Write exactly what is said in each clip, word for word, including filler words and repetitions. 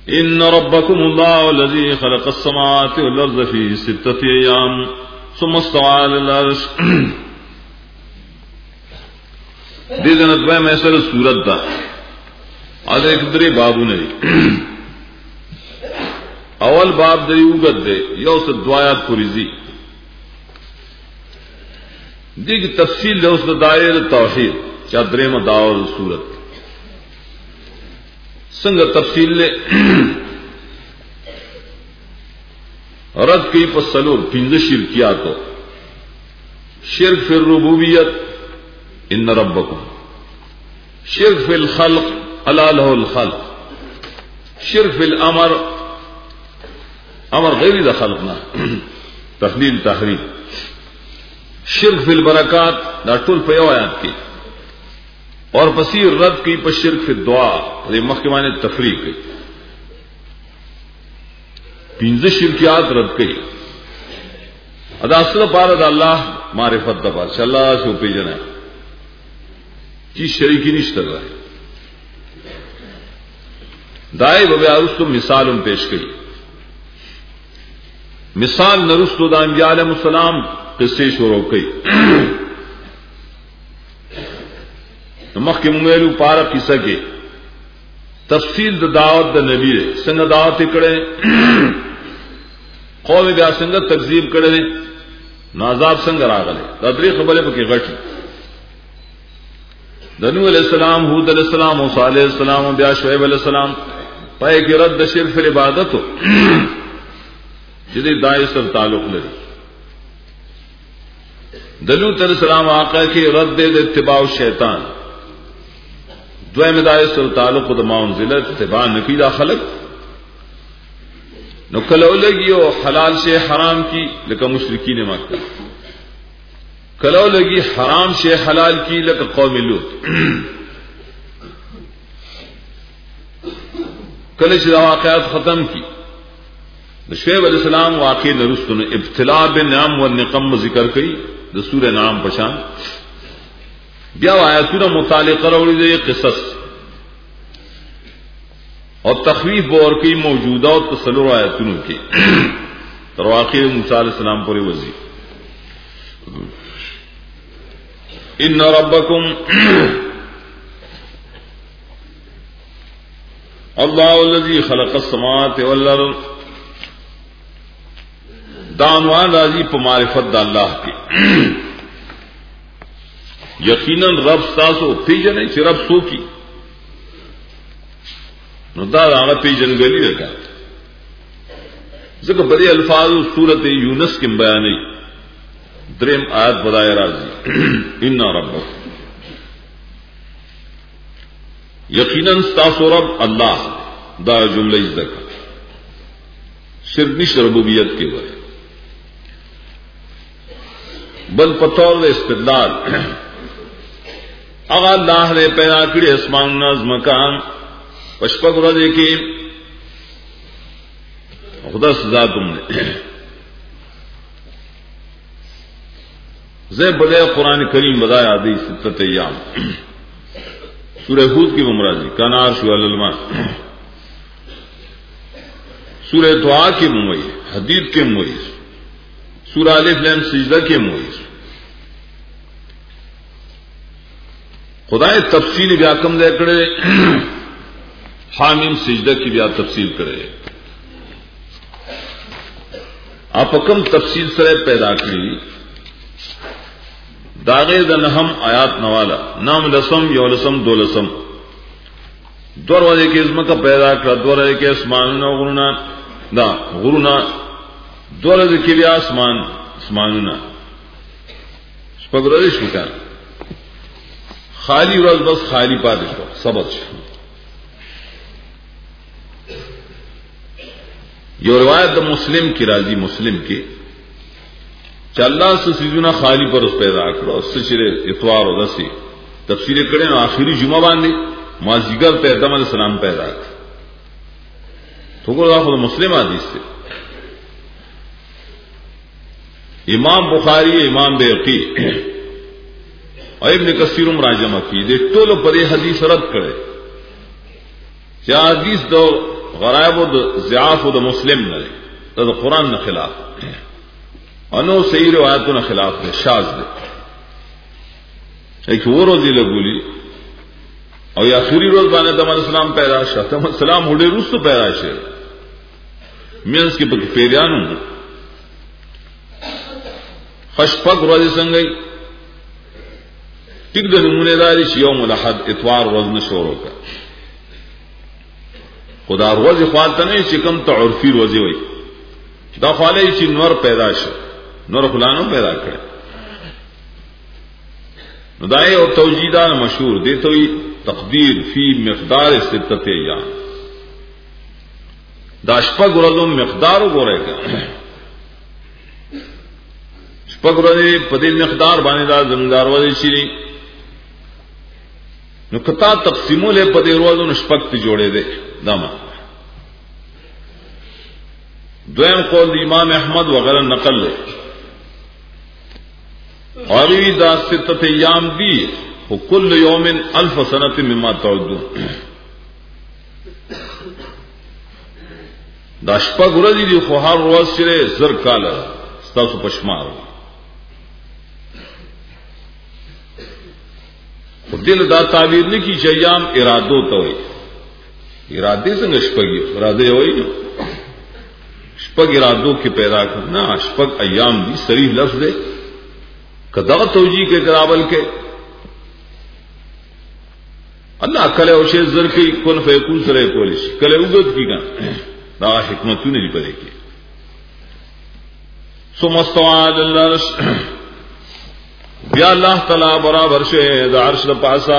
ان ربکم اللہ الذی خلق السماوات والارض فی ستۃ ایام ثم استوى علی العرش. دې جنت وای مې سره صورت دا اده ایک درې بابونه دي. اول باب د یوګد دی یو څه دعایات پوری زی دې کی تفصیل له اوس د دایره توحید چا درې مداور صورت څنګه تفصیل له رد کی پسلور پنځه شرکیاتو شرک فی الربوبیت ان ربکم، شرک فی الخلق الا له الخلق، شرک فی الامر امر غیر د خلقنا تخلیل تحریم، شرک فی البرکات دا ټول په یو آیات کې اور پسی رد کی پر شرک فی الدعاء دې مخکمانه تفریق کی پنځه شرکیات رد کړي ادا اصل پار د الله معرفت د پار الله شو پیژنه کی شریکی نشته راي دای به اوسو مثالم پیش کړي. مثال نرستو د انبیاء علیهم السلام قصې شروع کړي. مخکې موږ ویلو پارا قصه کې تفصیل د دعوت د نبی څنګه دعوت کړي قوم بیا څنګه تکذیب کړي نازاب څنګه راغله دا درې خبرې پکې غټي. د نوح علیہ السلام، ہود علیہ السلام، موسی علیہ السلام او بیا شعیب علیہ السلام پای کې رد شرک عبادت چې دې دای سره تعلق لري. د لوط علیہ السلام واقعه کې رد د اتباع شیطان دویم دای سره تعلق د ماونزله اتباع نکی دا خلق نو کله لګي او حلال شی حرام کی لکه مشرکین مکه، کله لګي حرام شی حلال کی لکه قوم لوط، کله چې واقعات ختم کی د شعیب علیہ السلام واقع نرستو نے ابتلاء بالنعم والنقم ذکر کړي د سورہ نعم پشان بیا آیاتونه متعلقه وروړي د قصص اور تخویف اور کی موجودہ اور تسلور آیاتونو کې تر واقع موسی علیہ السلام پورې وځي. ان ربکم اللہ الذی خلق السماوات والارض دانوان راضی په معرفت د الله کې یقینا رب تاسو پیژنې چې رب سو کی نو دا هغه پیژنګلی ده ځکه بری الفاظ سورۃ یونس کې بیانې دریم آیت بدای راځي ان ربک یقینا تاسو رب الله دا جمله ذکر صرف نش ربوبیت کې وایي بل پتور استدلال اغا اللہ نے پیدا کړي اسمان ناز مکان پشپک ورځې کې خدا سزا تم نے زے بڑے قرآن کریم بدایا آدھی ستت ایام سورہ ہود کی ممراضی کنار شو الماء سورہ دعا کے موئی حدید کے موئی سورہ الف لام سجدہ کے موئی خدای تفصیل بیا کم دے کړي حامیم سجدہ کی بیا تفصیل کرے آپ کم تفصیل سره پیدا کړی داغه د نهم آیات نوالا نام لسم یو لسم دو لسم دور ورځې کې اسمه پیدا کړ دور ورځې کې اسمانونو غرونا دا غرونا دور ورځې کې بیا اسمان اسمانونه سپګرې شو کار خالی ورځ بس خالی پاتې شو سبق شو. یو روایت د مسلم کی راضی مسلم کی چې الله سو سيزونه خالی پر اوس پیدا کړو سچره اتوار او دسي تفسیر کړي نو اخیری جمعه باندې مازیګر ته آدم علیہ السلام پیدا کړ تو ګور دا مسلم حدیث دی. امام بخاری امام بیهقی او ابن کثیر راجمه کی دې ټول په دې حدیث رد کړي چې حدیث دو غرائب و ضعاف و دا مسلم نہ دا قرآن نہ خلاف انو صحیح روایتوں نہ خلاف دے شاذ دے ایک وہ روزی لگولی اور یا آخری روز بانے دم علیہ السلام پیدا شاہ دم السلام ہوڑے روز تو پیدا شاہ مینس کے پکی پیریانوں خشپک روزی سنگئی ٹک دا نمونے داری چی یوم الاحد اتوار وزن شوروں کا خدا روزی خوالتا نہیں چکم تا عرفی روزی ہوئی دا خوالی چی نور پیدا شاہ نور خلانو پیدا کرے ندائے اور توجیدان مشہور دیتے ہوئی تقدیر فی مقدار ستت ایام دا شپگ رضو مقدارو گو رہے گا شپگ رضی پدیل مقدار بانے دا زمدار وزی چیلی نکتا تقسیمو لے پدیل رضو نشپگ تی جوڑے دے داما دویم قول دی امام احمد وغیرہ نقل لے اور دا ستت ایام دی کل یوم الف سنت مما تعدون دا شپگ رضی دی خوہار روز سرے زر کالا ستاسو پشمار دل دا تعبیر نہیں کی چیام ارادو تو ہوئی ارادے سے شپگی ارادے ہوئی نا شپگ ارادوں کے پیدا کرنا شپگ ایام دی صریح لفظ دے کدا توجیہ کے کرابل کے اللہ کلے اوشے زر کی کن فیکون سرے کولیش کلے اگت کی گا دا حکمتوں نہیں پڑے گی ثم استوى على العرش بیا اللہ تعالی برابر شے دا عرش دا پاسا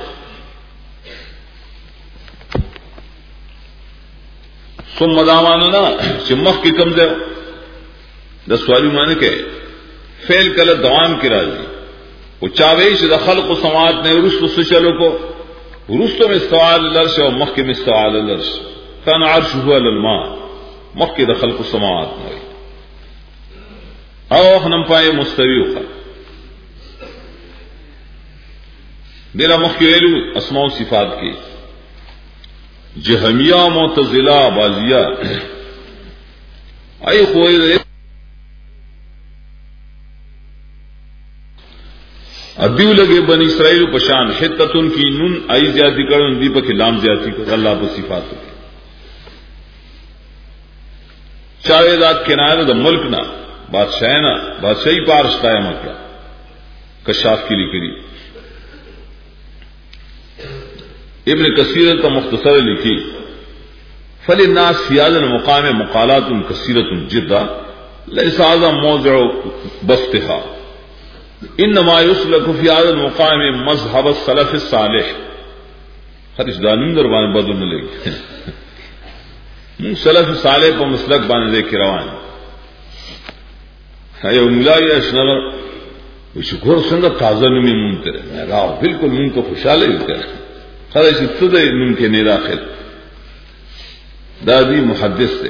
ثم داماننا چمخ کی کم دے دا سوالی مانے کہ فعل کل دوام کی راضی وہ چاویش دا خلق و سماعت نے رسل سے چلو کو رسل میں استوال الارش اور مخ کے میں استوال الارش کان عرش ہوا للماء مخ کے دا خلق و سماعت نے او خنم پائے مستوی اخر دیرا مخ کے ویلو اسماء و صفات کی جہمیہ معتزلہ بازیہ آئی خوئی ادیو لگے بنی اسرائیل پشان حتتن کی نون آئی زیادتی کرن دی پا لام زیادتی کر اللہ پا صفات کی چاویدات کنائر دا ملک نا بادشاہ نا بادشاہی پارش قائمہ کیا کشاف کی لکھی ابن کثیر کا مختصر لکھی فللناس فی هذا المقام مقالات کثیرۃ جدا لیس هذا موضع بسطها انما يسلك في هذا المقام مذهب السلف الصالح حدیث دانون در باندې بدل نه لګي من سلف صالح په مسلک باندې ذکر روان ایو ملای اشنر وشکر څنګه تازه نومي مونته راو بالکل مونږ ته خوشاله یو خرج ابتدائی ممکن نہیں داخل دادی محدث تھے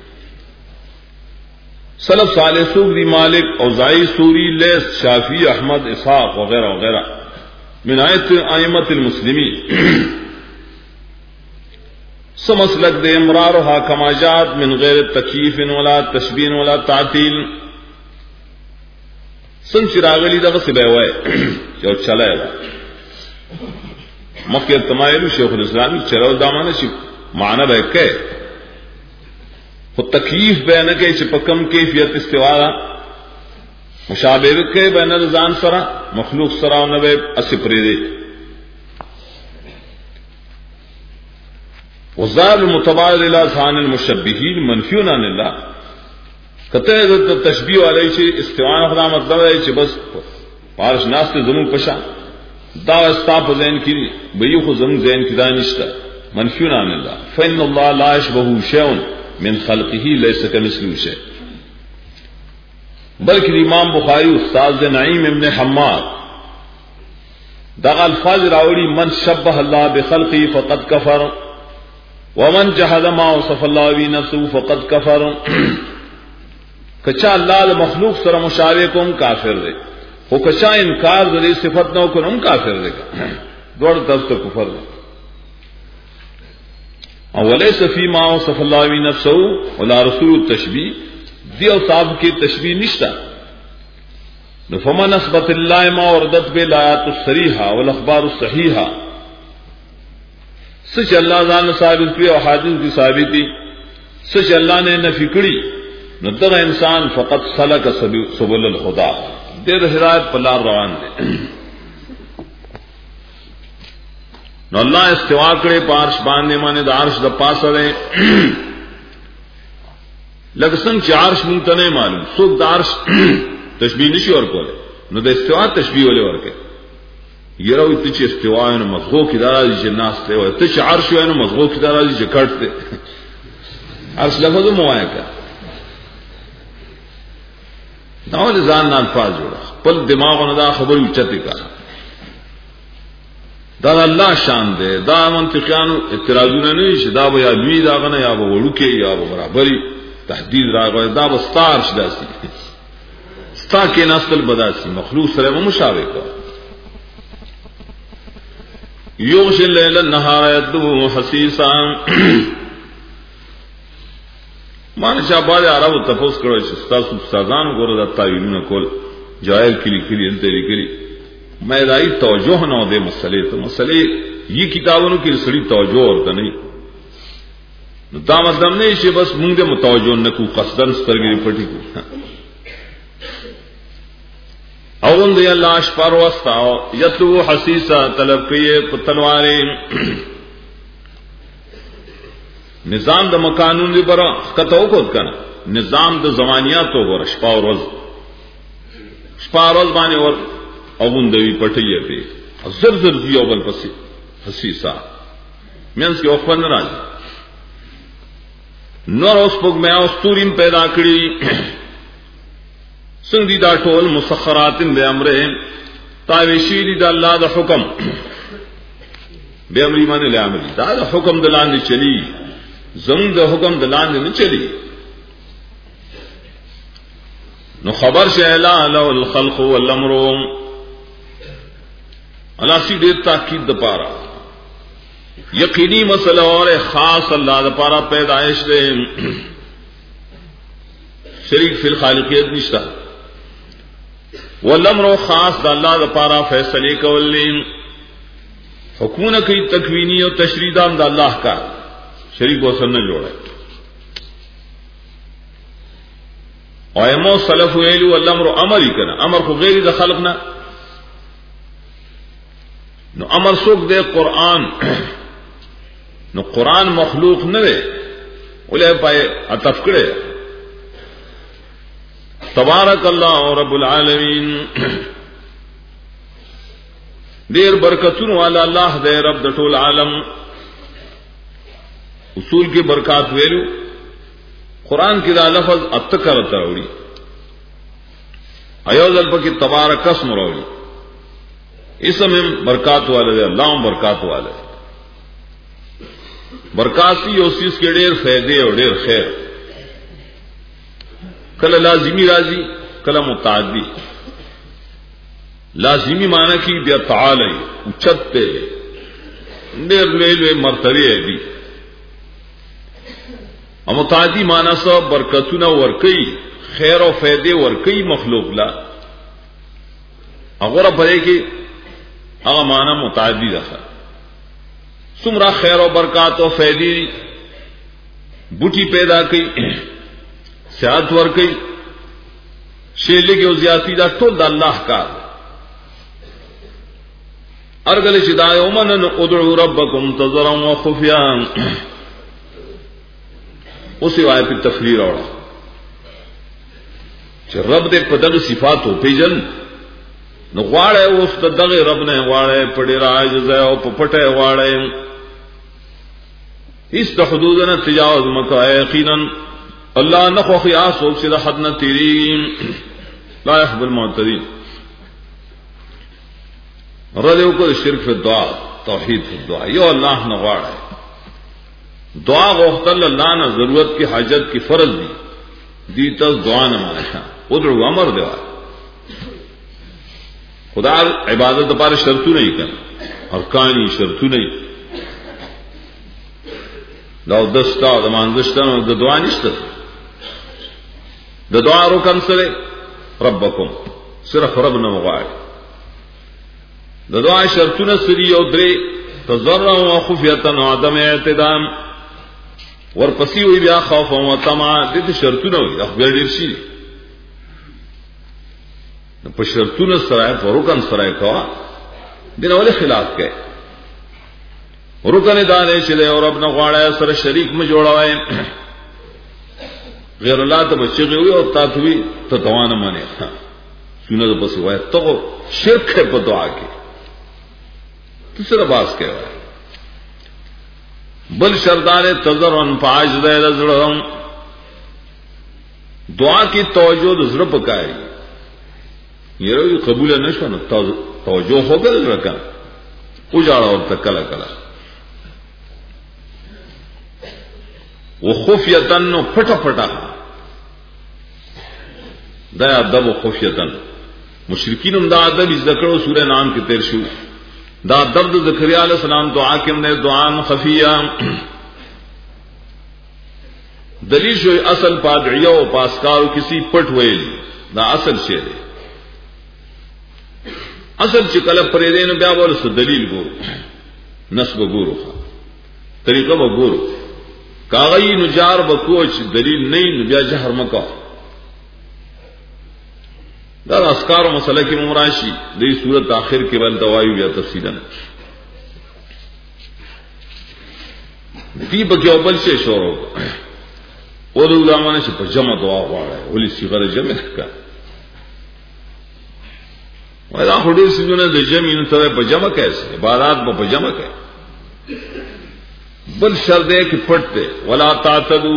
سلف صالح سوری مالک اوزائی سوری لیس شافی احمد اسحاق وغیرہ وغیرہ من آیت ائمۃ المسلمین سمسلک دے امرارها کما جاءت من غیر تکییف ولا تشبیہ ولا تعطیل سن چراغلی دا سبے ہوئے جو چلا ہے مکہ تمایل شیخ الاسلام چلو دامانه شي معنی به کې خو تکلیف به نه کې چې پکم کیفیت استوا مشابه کې به نه ځان سره مخلوق سره نه به اسپری دي وزال المتبادل الى ثان المشبهين منفيون عن الله کته د تشبیه علی شي استوا خدا مطلب ہے چې بس پارش ناس ته زمون پشا دا استاپ زین کی بیو خو زم زین کی دانشتا منفیون عن اللہ فإن اللہ لا يشبه شيء من خلقه ليس كمثله شيء بلکہ امام بخاری استاد نعیم ابن حماد دا الفاظ راوڑی من شبه اللہ بخلقه فقد کفر ومن جحد ما وصف اللہ بنفسه فقد کفر کچا اللہ مخلوق سره مشابه کوم کافر دے وہ کچا انکار دے صفت نہ کن ان کافر دے گا دوڑ دست کفر دے اولیس فیما وصف اللہ نفسه ولا رسول التشبیہ دی اوصاف کی تشبیہ نشتا. فمن نسبت اللہ ما وردت بالآیات الصریحہ والاخبار الصحیحہ سچ اللہ ځان ثابت کړي او حدیث کی ثابتی سچ اللہ نے نفی کړي نو دغه انسان فقط سلک سبل الهدى دیر ہدایت پر لار روان دے. نو اللہ استوا کرے پارش باندھے مانے دا عرش دا پاس رہے لگ سنگ چ عرش مونتا نہیں معلوم سوک دا عرش تشبیہ نشی اور کولے نو دا استوا تشبیہ والے ورکے یہ رو اتچ استوا ہے نو مضغو کی دارا دی چھ ناستے ہوئے اتچ عرش ہے نو مضغو کی دارا دی چھ کٹتے عرش لفظ موائے کا ناول زان نال فاز جوڑا پل دماغ و ندا خبر اچتے کا دا اللہ شان دے دا منطقیان اعتراضونه نه شي دا به یا لوی دا غنه یا به وړوکې یا به برابرۍ تهدید راغی دا به ستار شداسي ستا کې نسل بداسي مخلوق سره مشابه کا یوغش الليل النهار يطلبه حثيثا مان شابه عرب تفوس کړو چې تاسو استادان ګورو د تعویلونه کول جاهل کلی کلی انت لري میں رائی توجہ نہ دے مسئلے تو مسئلے یہ کتابوں کی سڑی توجہ اور نہیں دا مطلب نہیں کہ بس منگ دے متوجہ نہ کو قصدن سترگی پٹی کو اون دے اللہ اشپار واسطا یتو حسیسا طلب کیے تلوارے نظام دا مقانون دی برا کتو کو کنا نظام دا زمانیات تو ور اشپار روز اشپار روز بانے اور اون دوی پټیه په زر زر دی او بل پسې حسیسا مینس کې وقفه نه راځي نور اوس پوګ مې اوس تورین پیدا کړی څنګه دي دا ټول مسخرات به امره تاویشی دي د الله د حکم به امر ایمان له امر دا د حکم د لاندې چلی زم د حکم د لاندې نه چلی نو خبر شه لا له الخلق والامر اللہ سی دیر تاکید دا پارا یقینی مسئلہ اور خاص اللہ دا پارا پیدائش دے شریک فی الخالقیت نشتا والامر خاص دا اللہ دا پارا فیصلے کولی حکومت کی تکوینی اور تشریدام دا اللہ کا شریک وصل نہ جوڑا ایمو صلف ویلو والامر امر ہی کنا امر کو غیر دا خلقنا نو امر سوک دے قرآن نو قرآن مخلوق نہ دے اولے پائے عطف کرے تبارک اللہ رب العالمین دیر برکتون والا اللہ دے رب د ټول عالم اصول کی برکات ویلو قرآن کی دا لفظ اتکر تروڑی ایوز الپا کی تبارک اسم روڑی اسم برکات والے دے اللہ برکات والے برکاتی اور چیز کے ڈیر فائدے اور ڈیر خیر کل لازمی راضی کل متعدی لازمی معنی کی بیا تعالی اچتے ڈیر لے لے مرتبے دی اور متعدی معنی سب برکتنا ورکی خیر و فائدے ورکی مخلوق لا اغورا بھرے کی اغا معنی متعدی رکھا سمرا خیر و برکات و فیدی بوٹی پیدا کی صحت ور کی شیلے کی زیادتی دا ٹول دا اللہ کا ارگل شدائے امنن ادعو ربکم تضرعا و خفیان اسی وائے پہ تفریر اوڑا چھ رب دے پدر صفات ہو پیجن نو غواړه اوس د دغه رب نه غواړه پړي راځي او په پټه غواړه هیڅ د حدود نه تجاوز مکه یقینا الله نه خو خیاس او چې د حد نه تیری لا يحب المعتدين رده کو شرک فی الدعاء توحید فی الدعاء یو الله نه غواړه دعا غوښتل الله نه ضرورت کی حاجت کی فرض دی دی ته دعا نه مانه ادعو امر دی خدا عبادت پارے شرطو نہیں کر ارکانی شرطو نہیں دا دستا دا مانزشتن دا دعا نشتا دا دعا رکن سرے ربکم صرف رب نمغاڑ دا دعا شرطون سری او درے تضرع و خفیتا و عدم اعتدام ورپسی ہوئی بیا خوف و طمع دیتا شرطون ہوئی اخبر ڈرشی پا شرطون سرائے پا رکن سرائے کوا دینا والی خلاف کہے رکن دانے چلے اور اب نغواڑا ہے سر شریک میں جوڑا ہوئے غیر اللہ تا بچے گئے ہوئی اور تاتوی تا توانا مانے سنہ دا پسی ہوئے تو شرک ہے پا دعا کی تیسرا باس کہہ رہا ہے بل شردار تذرن پاج دے رزڑم دعا کی توجہ دزر پکائی یہ روی قبول نشو نا توجہ ہو گل رکا اجاڑا اور تکلا کلا وہ خفیتن پھٹا پھٹا دیا ادب و خفیتن مشرکین دا ادب از ذکر سورہ نام کی تیر شو دا ادب زکریا علیہ السلام دعا کے نے دعا خفیہ دلیل شو اصل پادعیہ و پاسکارو کسی پٹ ویل دا اصل شیر اصل چکل پریدین بیا بول سو دلیل گو نسب گورو طریقہ بگورو کاغی نجار بکوچ دلیل نہیں بیا جہر مکا دار اسکار و مسئلہ کی ممراشی دی صورت آخر کے بعد دوائی بیا تفصیلا دی بکی اوبل سے شورو او دو علماء سے پر جمع دعا ہوارا ہے اولی سیغر جمع کا ویدہ خوڑی سی جو نے دی جمع انتوے پر جمع کیسے عبادات پر جمع کیسے بل شرط ہے کہ پڑھتے ولا تعتدو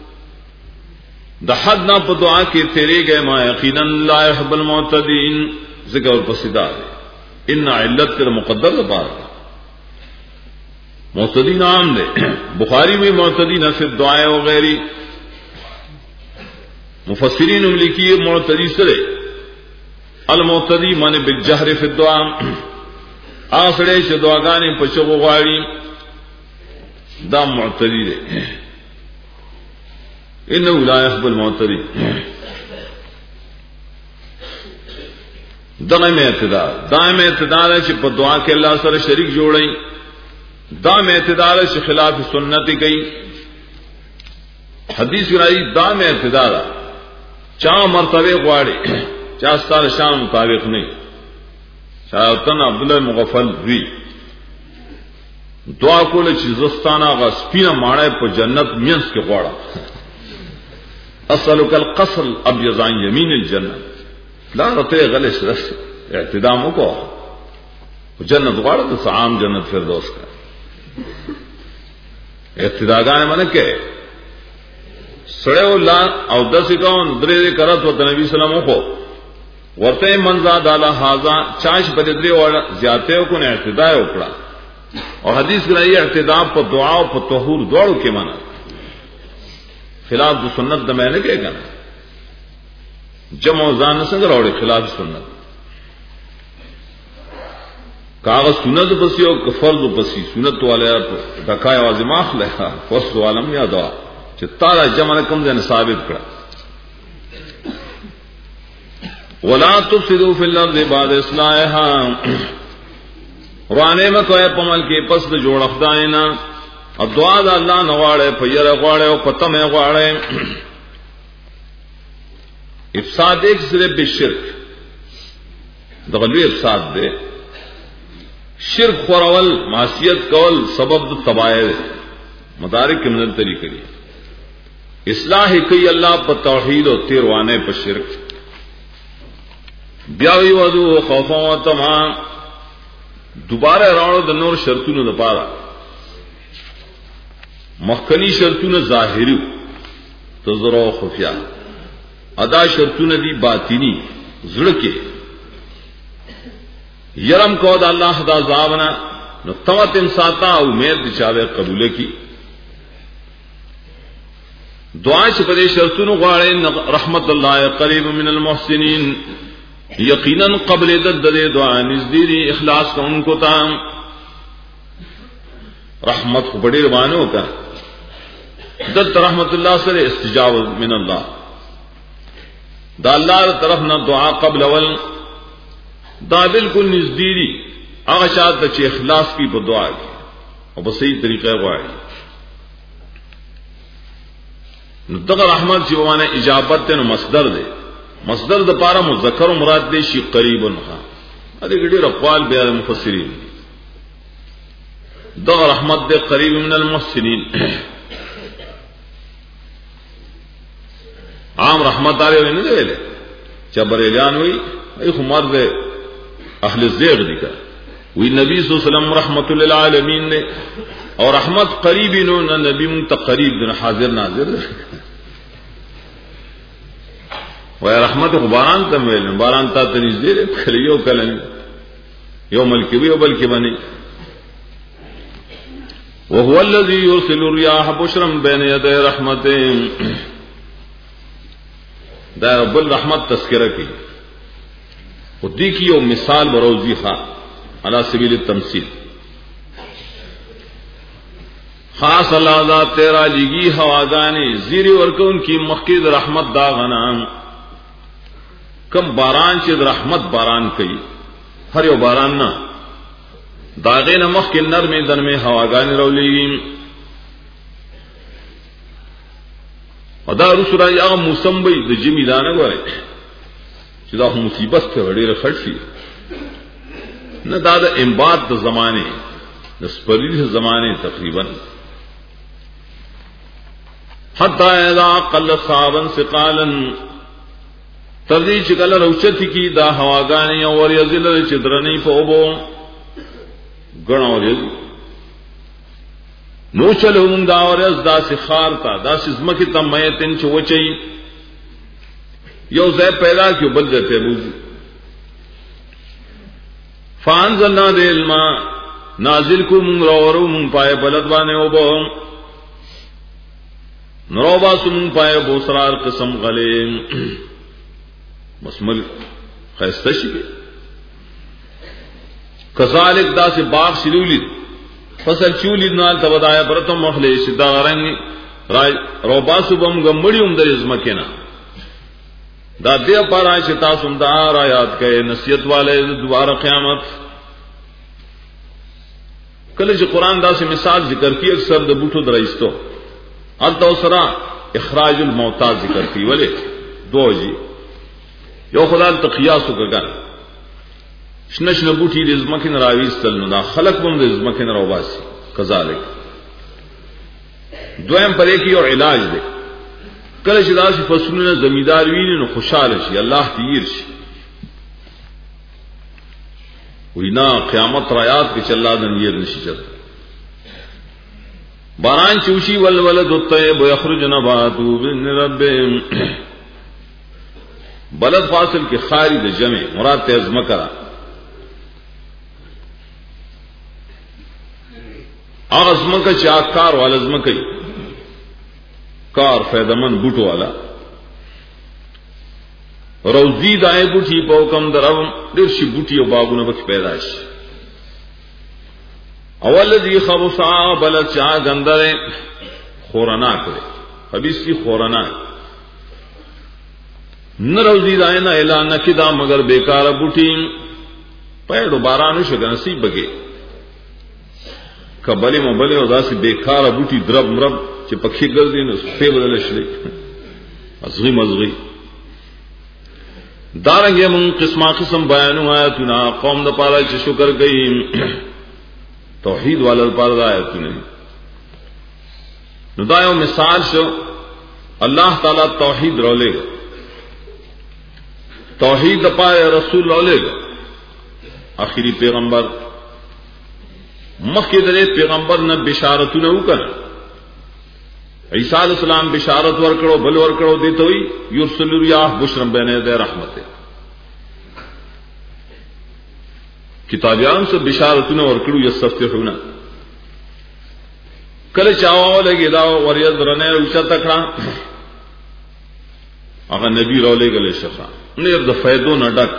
دحد نہ دعا کے تیرے گئے ما یقینا لا يحب المعتدین ذکر اور پسیدہ ہے ان علت کے مقدر بار معتدین عام دے بخاری میں معتدین صرف دعائیں وغیرہ مفسرین نے لکھی معتدی سرے المعتدی مانے بالجہر فی الدعاء آسڑے سے دعاگانے پچھو غاڑی دا معتدی دے انہو لا يحب المعتدی دائم اعتدال دائم اعتدال ہے چھ دعا کے اللہ سر شریک جوڑیں دائم اعتدال ہے چھ خلاف سنت گئی حدیث رائی دائم اعتدال ہے چاہ مرتبے غواڑے چاہ ستار شام مطابق نہیں چاہ تن عبداللہ مغفل ہوئی دعا کو لے چیزستانا غا سپینا ماڑے پا جنت مینس کے غوڑا اصلک القصر اب یزان یمین الجنت لا رتے غلش رس اعتداموں کو جنت غوڑا تو سعام جنت فردوس کا اعتداگانے مانے کہ سڑے اللہ او دسی کون درے دے کرت و نبی سلاموں کو ورتے منزاد آلا حاضا چاش بددرے والا زیادتے کو نے اعتداء اکڑا اور حدیث کے لئے اعتداء پر دعا و پر طہور دوڑو کے مانا خلاف دو سنت دا میں نے کہے گا جمع و زان سنگ روڑے خلاف سنت کاغذ سنت پسی اور فرض پسی سنت والے ڈکائے وازماخ لہا فرض والم یا دعا تارا جمع کم دین ثابت کرا ولا تفسدوا فی الارض بعد اصلاحها رانے میں کوئی پمل کے پس جوڑ افدائنا اب دعا دا اللہ نواڑے پیر غواڑے اور پتم غواڑے افساد ایک صرف بالشرک دغلوی افساد دے شرک خورول معصیت کول سبب تباہی مدارک کے منظر طریقے لیے اصلاح کئی اللہ پر توحید و تیروانے پر شرک بیاوی وضو خوفوں و تمام دوبارہ راڑو د نور شرطونو د پارا مخکنی شرطونو ظاہری تزرع و خفیہ ادا شرطونو دی باطنی زڑکے یرم کو دا اللہ دا زابنا نو تمت انساتا امید دی چاوے قبولے کی دعا چھ پدے شرطونو غاڑے رحمت اللہ قریب من المحسنین یقیناً قبل دد دے دعا نزدیری اخلاص کا ان کو تام رحمت کو بڑے روانوں کا دت رحمت اللہ سے استجاب من اللہ دا اللہ طرف نہ دعا قبل اول دا بالکل نزدیری اغشات چ اخلاص کی دعا کی اور بس صحیح طریقہ غواړي نو دغه رحمت چې وانه اجابت ته مصدر دی مصدر د پاره مذکر مراد دی شی قریبن ها ا دې ګډي اقوال بیا مفسرین دغه رحمت دی قریب من المحسنین عام رحمت علیہ نے دے لے چبریلیان ہوئی ای خمار دے اہل زیغ دی کا وی نبی صلی اللہ علیہ وسلم رحمت للعالمین نے اور رحمت قریبی نو نہ نبی منتقریب دن حاضر ناظر و رحمت باران تا میل باران تا تنیز دے لے کلیو کلن یو ملکی بھی بلکی بنی وهو الذي يرسل الرياح بشرا بين يدي رحمته دا رب الرحمت تذکرہ کی خودی کی یو مثال بروزی خواہ علی سبیل التمثیل خاص اللہ دا تیرا لگی ہوادانی زیری ورکون کی مخید رحمت دا غنام کم باران چید رحمت باران کئی ہر یو باران نا داغین مخ کے نرم در میں ہواگانی رولیگیم ادا رسول یا موسم بھئی د جمی دانه غره چې دا مصیبت ته وړي رخصي نه دا د انباد د زمانه د سپریل زمانه تقریبا حتا اذا قل صابا ثقالا تردی چې کله روچتی کی دا هواګانی او یزل چې درنی په وبو غناوري نو چلو مونږ دا اورز داسې خار تا داسې زمکه ته مې تن چوچي یو ځای پیدا کیو بل ځای ته بوزي فانزلنا العلم نازل کو مونږ راورو مونږ پای بلد باندې وبو نروبا سمون پای بوسرار قسم غلیم مسمل خیسته شي کذالک دا سے باغ شلولی فصل چولی نال تبدایا برتم مخلی شدا رنگ رای روبا سبم گمڑی ام در ازمکینا دا دیا پارا شتا سم دا آیات کہے نصیحت والے دوبارہ قیامت کله چې قرآن دا سے مثال ذکر کی اکثر دا بوٹو درائستو التا سرا اخراج الموتا ذکر کی ولی دو جی یو خدا تقیاسو کگر شنش نبوٹی رزمکن راویستل ندا خلق بم رزمکن روباسی کذالک دویم پر ایک اور علاج دے کله چې داسې فصلونه زمیدار ویني نو خوشاله شي الله تیر شي وینا قیامت رایات کې چلا دن یہ نشي چل باران چوشي والولد الطيب يخرج نباته بإذن ربهم بلد فاصل کے خارج جمع مراد تیز مکرا اغزم کا چاک کار والا ازم کئی کار فیدمن بوٹو والا روزی دائیں بوٹی پوکم درم درشی بوٹی و باغون بک پیدائش اول دی خبصا بلد چاہ گندر خورنا کرے خبیث کی خورنا نہ روزی دائیں نہ اعلان نہ کدا مگر بیکار بوٹی پیڑ باران شو نصیب بگے کبلی مبلی او داسی بیکار بوٹی درب مرب چې پکې ګرځي نو په بدل شي ازغي مزغي دارنګه مون قسمه قسم بیانو آیاتنا قوم د پاره چې شکر کوي توحید والل پاره آیاتونه نو دا یو مثال شو الله تعالی توحید رولے توحید د پاره رسول رولے آخری پیغمبر مخکې درې پیغمبر نه بشارتونه وکړه عیسی علیہ السلام بشارت ورکړو بل ورکړو دیته وي یرسل الرياح بشرا بین یدی رحمته کتابیان سے بشارتونه ورکړو یستفتحون کله چاو لګی دا وریز رنه اوچا تکړه هغه نبی رولې غلې شفا نه د فائدو نه ډک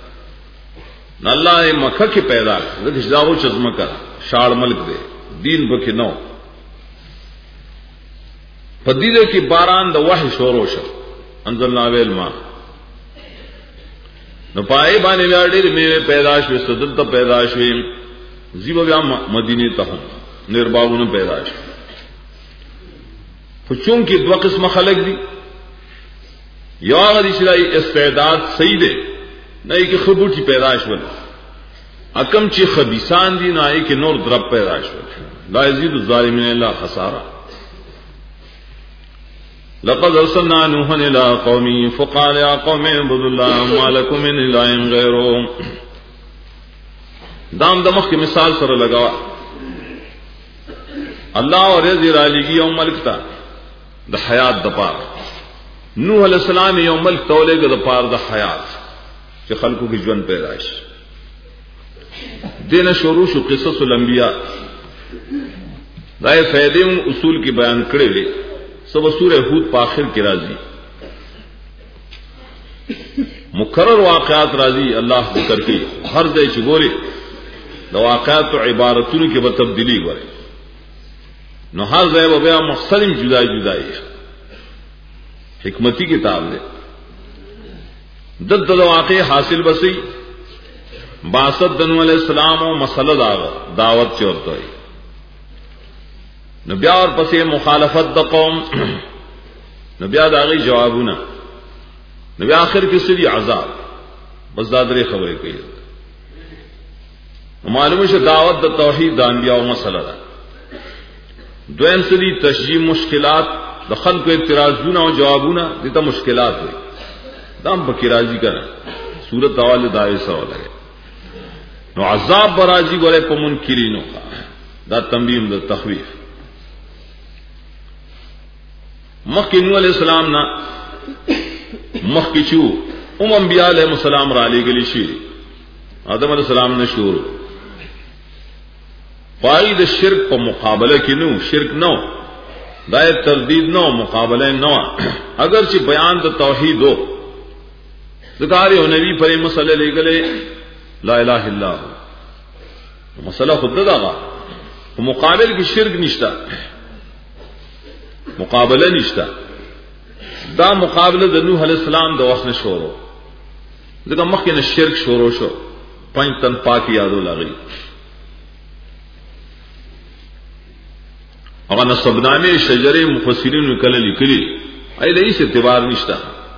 الله مکه کې پیدا د دښداو چزمه کا شاړ ملک دے دین بکې نو فدیده کی باران د وحی شروع شو انزلنا ویل ما نو پای باندې لاړې مې پیدا شوې صدل ته پیدا شوې زیبا بیا مدینه ته هم نرباونه پیدا شوې خو چون کې دوه قسم خلق دي یا غدي چې استعداد صحیح دی نه کې خبوټي پیدا شول اکم چې خبيسان دي نه کې نور درب پیدا شول لا یزيد الظالمین الا خسارا لقد ارسلنا نوحا الى قومه فقال يا قوم اعبدوا الله ما لكم من اله غيره دام دمخ کی مثال سره لگا اللہ اور رضی علی کی یوم ملک تا د حیات د پار نوح علیہ السلام یوم ملک تولے گا د پار د حیات چې خلقو کی ژوند پیدائش دین شروع شو قصص الانبیاء دای فائدے اصول کی بیان کړي وي سب سورہ ہود په آخر کې راځي مکرر واقعات راځي الله ذکر کوي هر ځای چې ګوري د واقعات او عبارتونو کې به تبدیلی غواړي نو هر ځای به بیا مختلف جدا جدا حکمتی کتاب دی دد د واقع حاصل بسي باسط دنو علیہ السلام او مسله دعوت چورته وي نبی اور پسې مخالفت د قوم نبی داغي جوابونه نبی آخر کې سړي عذاب بس دا درې خبرې کوي معلومه شه دعوت د توحید د انبیاء او مسله ده دویم سړي تشجیع مشکلات د خلکو اعتراضونه او جوابونه دته مشکلات وي دام پکې راضي کړه سورۃ اول دای سره لګي نو عذاب برازي ګوره په منکرینو دا تنبیه د تخویف مخی نوح علیہ السلام نا مخی چو ام انبیاء علیہ السلام را علی گلی شیر آدم علیہ السلام نے شور فائد شرک پا مقابلہ کی نو شرک نو دائر تردید نو مقابلہ نو اگرچہ بیان دا توحید ہو ذکاری ہو نبی پر مسئلہ لے گلے لا الہ الا مسئلہ خود دا گا مقابل کی شرک نشتا مقابلہ نشتا دا مقابلہ د نوح علیہ السلام د وخت شروع دغه مخکې نه شرک شروع شو پنځ تن پاک یادو لغی هغه نسبنامه شجره مفسرین کله لیکلي اې دې څه اعتبار نشتا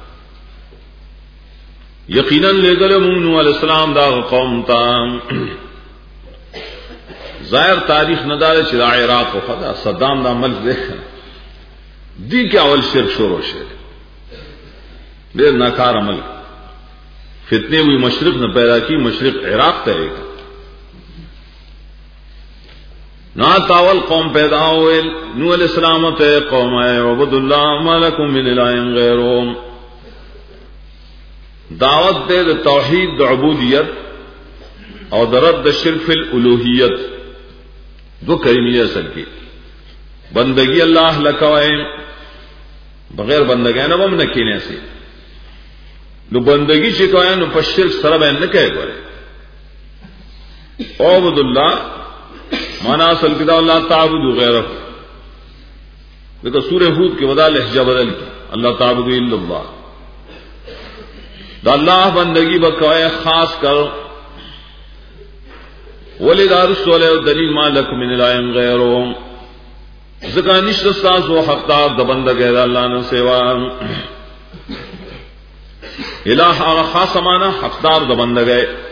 یقینا لګل مون نوح علیہ السلام دا قوم ته ظاهر تاریخ ندار چې عراق او خدا صدام دا ملک دی دی کے اول شرک شروع شروع دیر ناکار عمل فتنے ہوئی مشرق نے پیدا کی مشرق عراق ترے گا نا تاول قوم پیدا ہوئے نوح علیہ السلام تے قوم اے عبد اللہ ما لکم من الہ غیرہ دعوت دے توحید د عبودیت اور رد شرک فی الالوہیت دو کلمے اصل کی بندگی اللہ لکوائے بغیر بندگی نہ بم نہ کینے سے نو بندگی شکوائے نو پشرک سره بیان نہ کہے کرے عبد اللہ مانا اصل کدا اللہ تعبد غیرہ دیکھو سورہ ہود کے ودا لہجہ بدل کی اللہ تعبد الا اللہ دا اللہ بندگی بکوائے خاص کر ولدار رسول دلیل ما لکم من الہ غیرہ ذکا نشت ساس و حقدار د بندګ اللہ نے سوا الہ خاص مانا حقدار د بندګ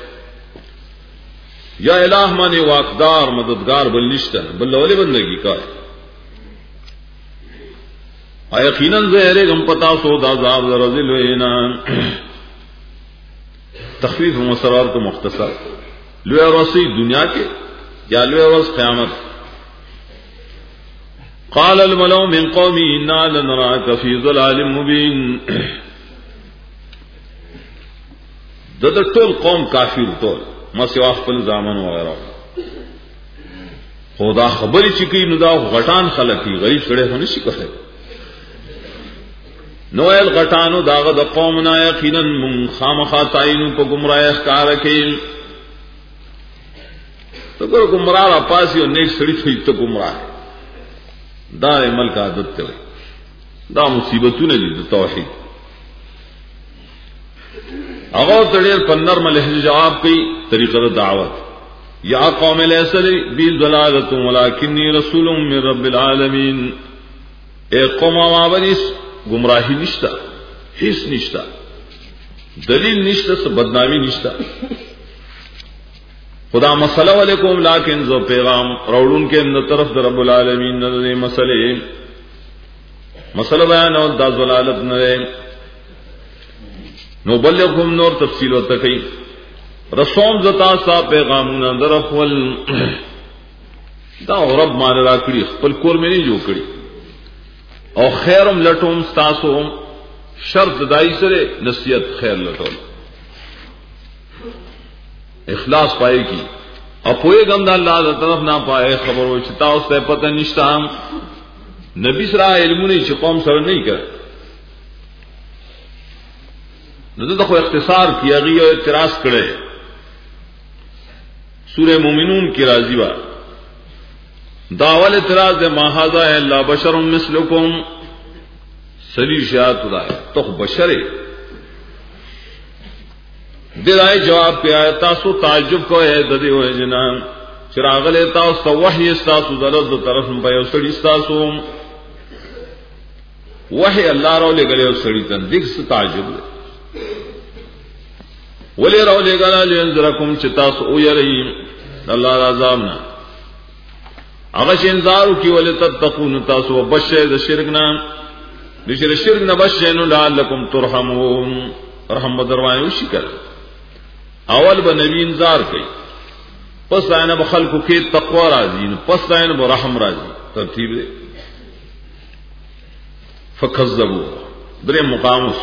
یا الہ مانے واقدار مددگار بل نشت بل ولې بندگی کا یقینا زہرے غم پتا سو دا عذاب رذل وینا تخفیف مسرار کو مختصر لوی رسی دنیا کے یا لوی رس قیامت قال الملأ من قومي إنا لنراك في ضلال مبين دد ټول قوم کافر ټول ما سوا خپل ځامن وغیرہ خدا خبرې چې کوي نو دا غټان خلک دي غریب سره نه شي کوي نو ال غټانو داغه د قوم نه یقینا من خامخا تعین په گمراه ښکار کوي تو گمراه پاسي او نیک سړي ته ته گمراه دا عمل کا عادت ته دا مصیبتونه دي د توحید. هغه تړي په نرم لهجه جواب کوي طریقه د دعوت. یا قوم لیس بی ضلالۃ ولکنی رسول من رب العالمین. اے قوم اوابنس گمراہی نشتا، ہیس نشتا، دلیل نشتا، سب بدنامی نشتا. خدا مسئلہ علیکم لیکن زو پیغام روڑون کے اندر طرف در رب العالمین نظر مسئلے مسئلہ بیان اور دا ضلالت نرے نو بلغکم نور تفصیل و تکی رسوم زتا سا پیغامون در اخول دا رب مان را کری خپل کور میں نہیں جو کری او خیرم لٹوم ستاسوم شرط دائی سرے نصیحت خیر لٹول اخلاص پائے کی اپوئے گم دا اللہ دا طرف نہ پائے خبر ہو چتا اس سے پتہ نشتا ہم نبی سرا علم نہیں چھ قوم سر نہیں کر نہ تو اختصار کیا گئی اور اعتراض کرے سورہ مومنون کی راضی وا داول اعتراض ما ھذا الا بشر مثلکم سلی شاعت خدا ہے تو بشر دلائے جواب پہ آیا تاسو تعجب کو ہے ددی ہوئے جنان چراغ لیتا اس کا وحی استاسو درد طرف پہ اسڑی استاسو وحی اللہ رو لے گلے اسڑی تن دیکھ سے تعجب لے ولی رو لے گلا لینذرکم چتاسو او یرہیم اللہ رازامنا اغش انذارو کی ولی تتقون تاسو بشے دا شرکنا نشر شرک نہ بشینو لعلکم ترحمون رحم بدروائیں اسی کر اول با نبی انذار کئی پس آئین با خلقو کی تقوی راضی پس آئین با رحم راضی ترتیب دے فکذبو درے مقامس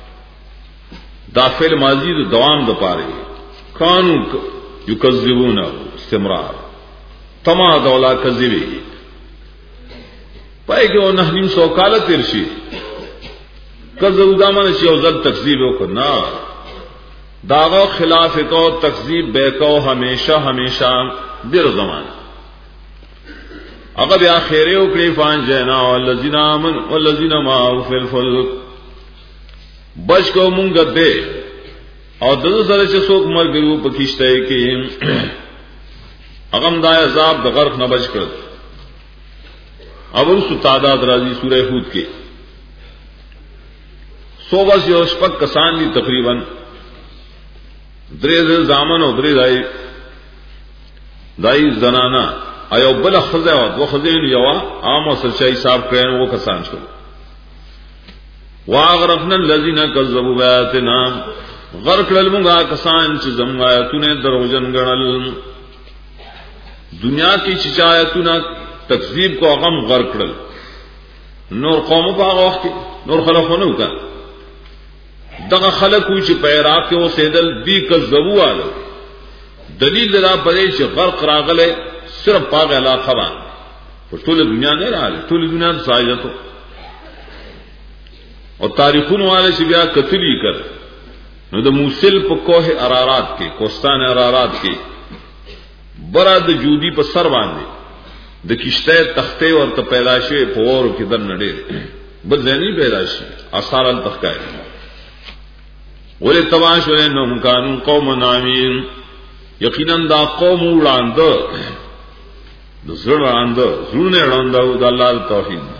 دافل ماضی دو دوام دو پارے کانو یکذبون استمرار تما دولا کذبی پائے کہ وہ نحنیم سو کالت ارشی کذب دامن چی اوزل تکذیب کو نا داغو خلاف کو تکذیب بے کو ہمیشہ ہمیشہ دیر زمان اگر بیا خیرے اکڑی فان جینا والذین آمن والذین معاو فی الفلک بچ کو منگت دے اور دل سر چسوک مر گرو پکشتے کی اغم دائے عذاب دا غرق نہ بچ کر اب اس تعداد راضی سورہ ہود کے سو بس یہ شپک کسان دی تقریباً درے دل زامن و درے دائی دائی زنانا ایو بلا خزیوات و خزیون یوا عام و سرچائی صاحب کرین وہ کسان شکل وَاغْرَقْنَا الَّذِينَ كَذَّبُوا بِآيَاتِنَا غرق للمگا کسان چی زم آیتونے دروجن گنل دنیا کی چچایتونا تکذیب کو اغم غرق لل نور قوم پا آغا وقت نور خلق ہونو کا دغا خلق ہوئی چی پیراک کے وہ سیدل دی کذبو آلو دلیل دا پدے چی غرق راغلے صرف پاگ علاقہ بان پر طول دنیا نہیں رہا لے طول دنیا تو سائجتو اور تاریخون والے سے بیا قتلی کر نو دا موسل پا کوہ ارارات کے کوستان ارارات کے برا دا جودی پا سر باندے دا کشتے تختے اور تا پیداشے پوورو کی در نڈے بد زینی پیداشے آثار التخکائے ولی تباش ولی انہم کانون قوم نامین یقیناً دا قوم اوڑاندہ دا زر راندہ زرنے راندہ دا اللہ دا توحید